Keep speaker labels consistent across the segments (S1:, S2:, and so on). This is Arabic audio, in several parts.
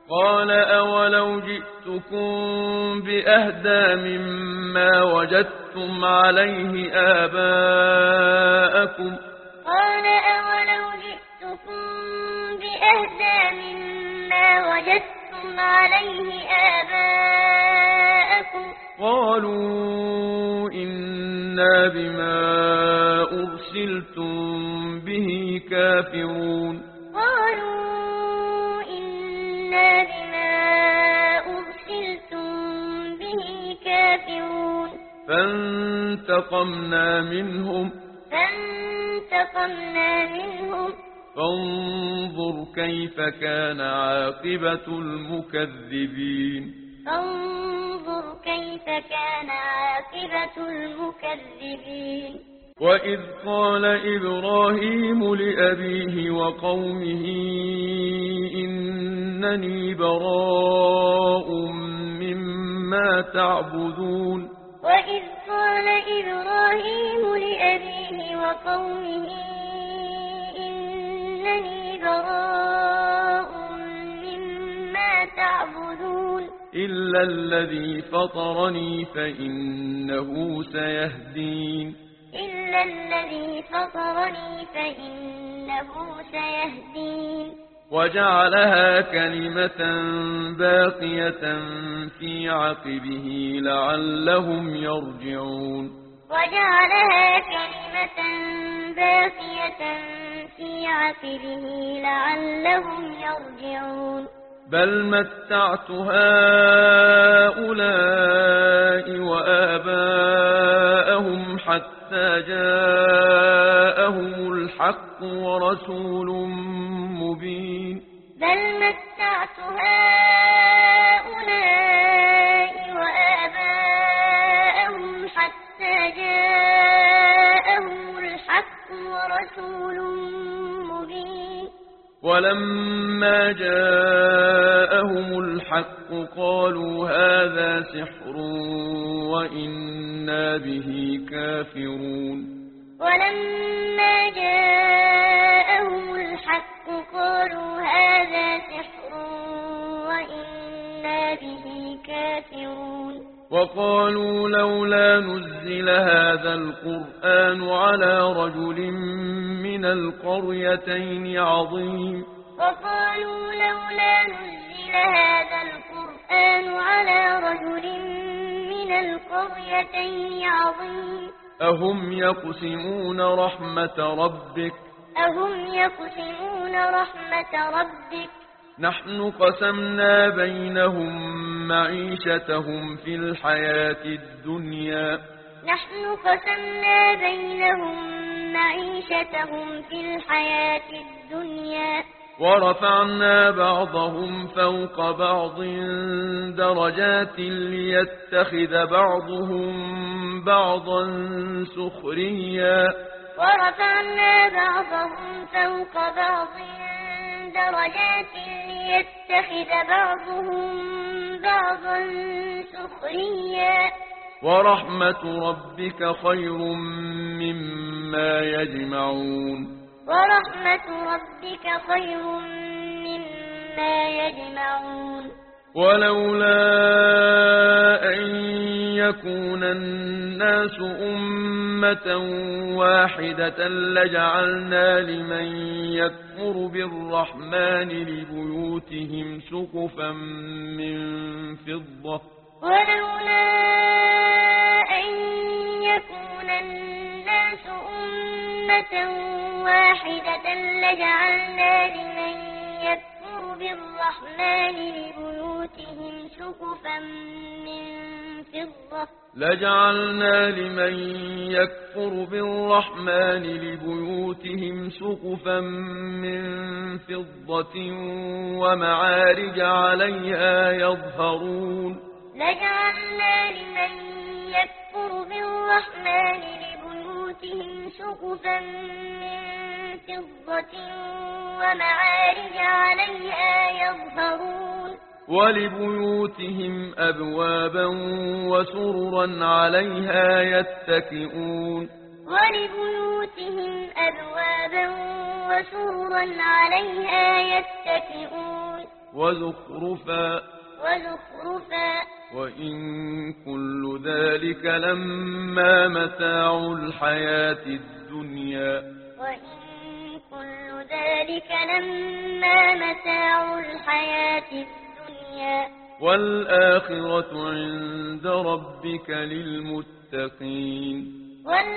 S1: قال أولو جئتكم بأهدى مما وجدتم عليه آباءكم
S2: قال أولو جئتكم بأهدى مما وجدتم عليه آباءكم
S1: قالوا إنا بما أرسلتم به كافرون
S2: قالوا إنا بما أرسلتم به كافرون
S1: فانتقمنا منهم فانظر كيف كان عاقبة المكذبين
S2: فانظر كيف كان عاقبة المكذبين
S1: وإذ قال إبراهيم لأبيه وقومه إنني براء مما تعبدون
S2: وإذ قال إبراهيم لأبيه وقومه إنني براء مما تعبدون
S1: إلا الذي فطرني فإنه سيهدين
S2: إلا الذي فطرني فإنه سيهدين
S1: وجعلها كلمة باقية في عقبه لعلهم يرجعون
S2: وجعلها كلمة باقية في عقبه لعلهم يرجعون
S1: بل متعت هؤلاء وآباءهم حتى جاءهم الحق ورسول مبين
S2: بل متعت هؤلاء وآباءهم حتى جاءهم الحق ورسول مبين
S1: ولما جاءهم الحق قالوا هذا سحر وإنا به كافرون
S2: ولما جاءهم الحق قالوا هذا سحر وإنا به كافرون
S1: وقالوا لولا نزل هذا القرآن على رجل من القريتين عظيم
S2: وقالوا لولا نزل هذا القرآن على رجل من القريتين عظيم
S1: أهم يقسمون رحمة ربك نحن قسمنا بينهم معيشتهم في الحياة الدنيا ورفعنا بعضهم فوق بعض درجات ليتخذ بعضهم بعضا سخريا ورحمة ربك خير مما يجمعون ولولا أن يكون الناس أمة واحدة لجعلنا لمن يكفر بالرحمن لبيوتهم سقفا من فضة
S2: ولولا أن يكون الناس أمة واحدة لجعلنا لمن يكفر بالرحمن لبيوتهم سقفا من فضة ومعارج عليها يظهرون ولبيوتهم أبوابا وسررا عليها يتكئون وزخرفا وإن كل ذلك لما متاع الحياة الدنيا والآخرة عند ربك للمتقين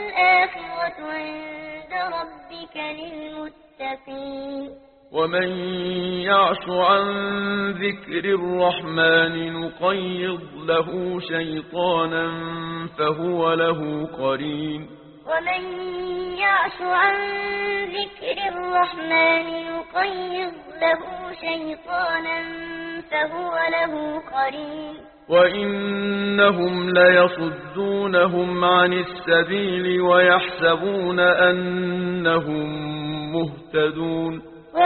S2: ومن يعش عن ذكر الرحمن نقيض له شيطانا فهو له قرين وإنهم ليصدونهم عن السبيل ويحسبون أنهم مهتدون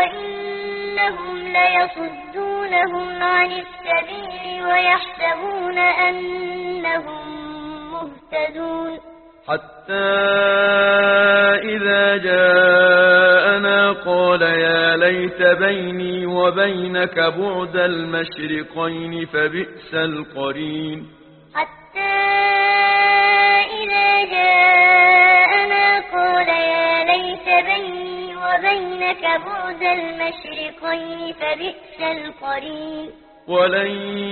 S2: حتى إذا جاءنا قال يا ليت بيني وبينك بعد المشرقين فبئس القرين ولن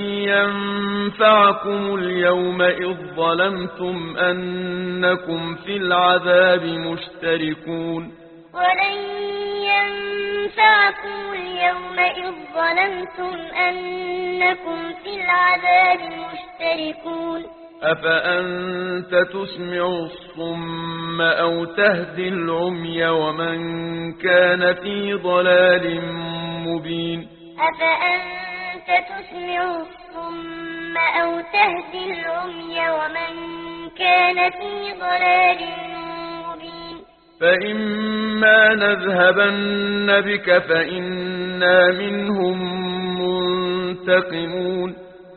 S2: ينفعكم اليوم إذ ظلمتم أنكم في العذاب مشتركون أفأنت تسمع الصم أو تهدي العمي ومن كان في ضلال مبين فإما نذهبن بك فإنا منهم منتقمون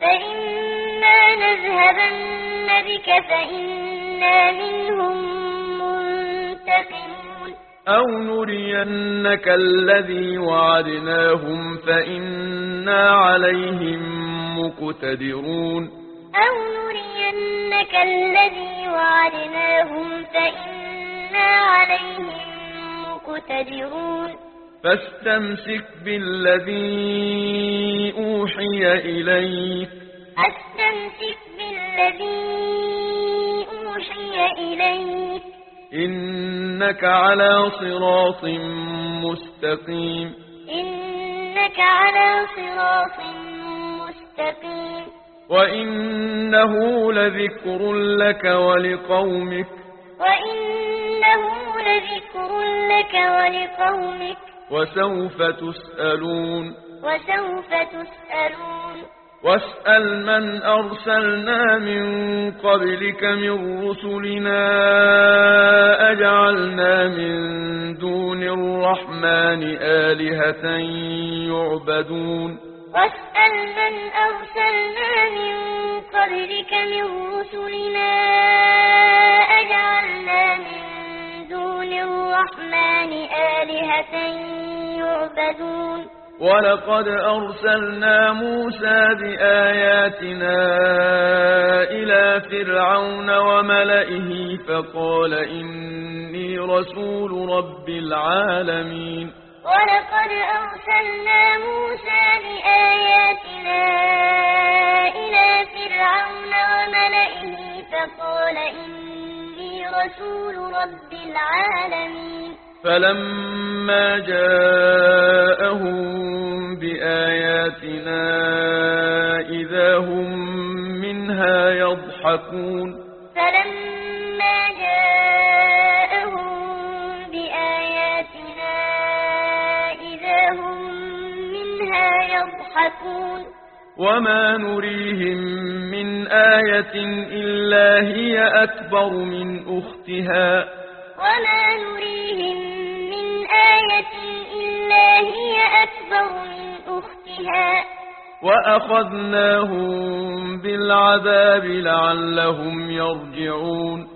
S2: أو نرينك الذي وعدناهم فإنا عليهم مقتدرون فاستمسك بالذي أوحي إليك إنك على صراط مستقيم وإنه لذكر لك ولقومك وسوف تسألون واسأل من أرسلنا من قبلك من رسلنا أجعلنا من دون الرحمن آلهة يعبدون ولقد أرسلنا موسى بآياتنا إلى فرعون وملئه فقال إني رسول رب العالمين فلما جاءهم بآياتنا إذا هم منها يضحكون وما نريهم من آية إلا هي أكبر من أختها وأخذناهم بالعذاب لعلهم يرجعون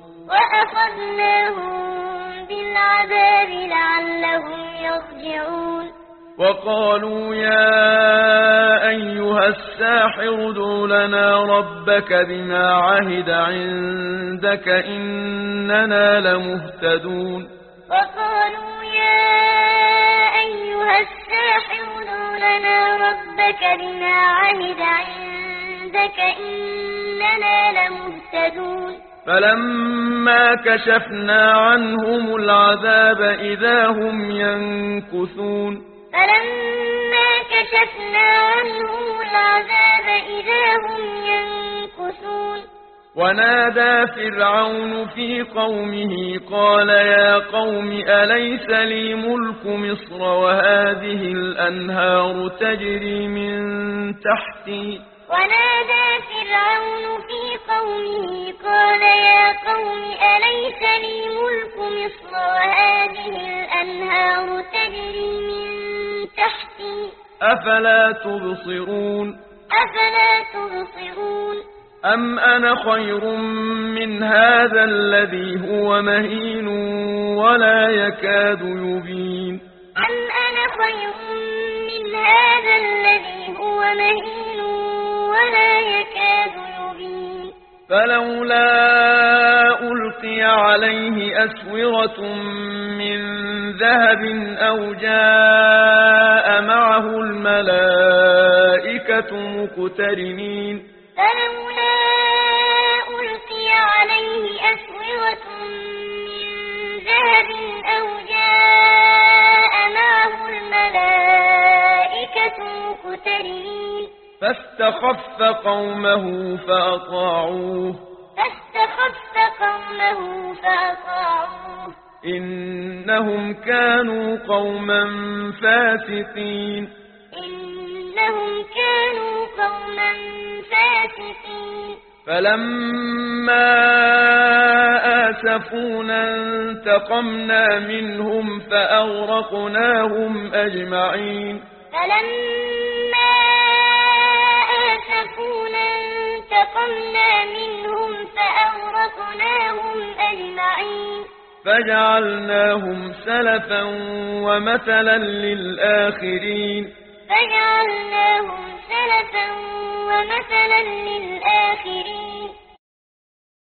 S2: وقالوا يا أيها الساحر ادع لنا ربك بما عهد عندك إننا لمهتدون
S3: وقالوا يا أيها الساحر ادع لنا ربك بما عهد عندك إننا لمهتدون
S2: فلما كشفنا عنهم العذاب إذا هم ينكثون
S3: فلما كشفنا عنهم العذاب إذا هم ينكثون
S2: ونادى فرعون في قومه قال يا قوم أليس لي ملك مصر وهذه الأنهار تجري من تحتي
S3: ونادى فرعون في قومه قال يا قوم أليس لي ملك مصر وهذه الأنهار تجري من تحتي
S2: أفلا تبصرون
S3: أفلا تبصرون
S2: أم أنا خير من هذا الذي هو مهين ولا يكاد يبين
S3: أم أنا خير من هذا الذي هو مهين ولا يكاد يبين
S2: فلولا ألقي عليه أسورة من ذهب أو جاء معه الملائكة مقترنين
S3: فلولا ألقي عليه أسورة من ذهب أو جاء معه الملائكة مقترنين
S2: فاستخف قومه فأطاعوه إنهم كانوا قوما فاسقين فلما آسفونا انتقمنا منهم فأغرقناهم أجمعين
S3: فلما آسفونا انتقمنا منهم فأغرقناهم أجمعين
S2: فجعلناهم سلفا ومثلا للآخرين
S3: فجعلناهم سلفا ومثلا للآخرين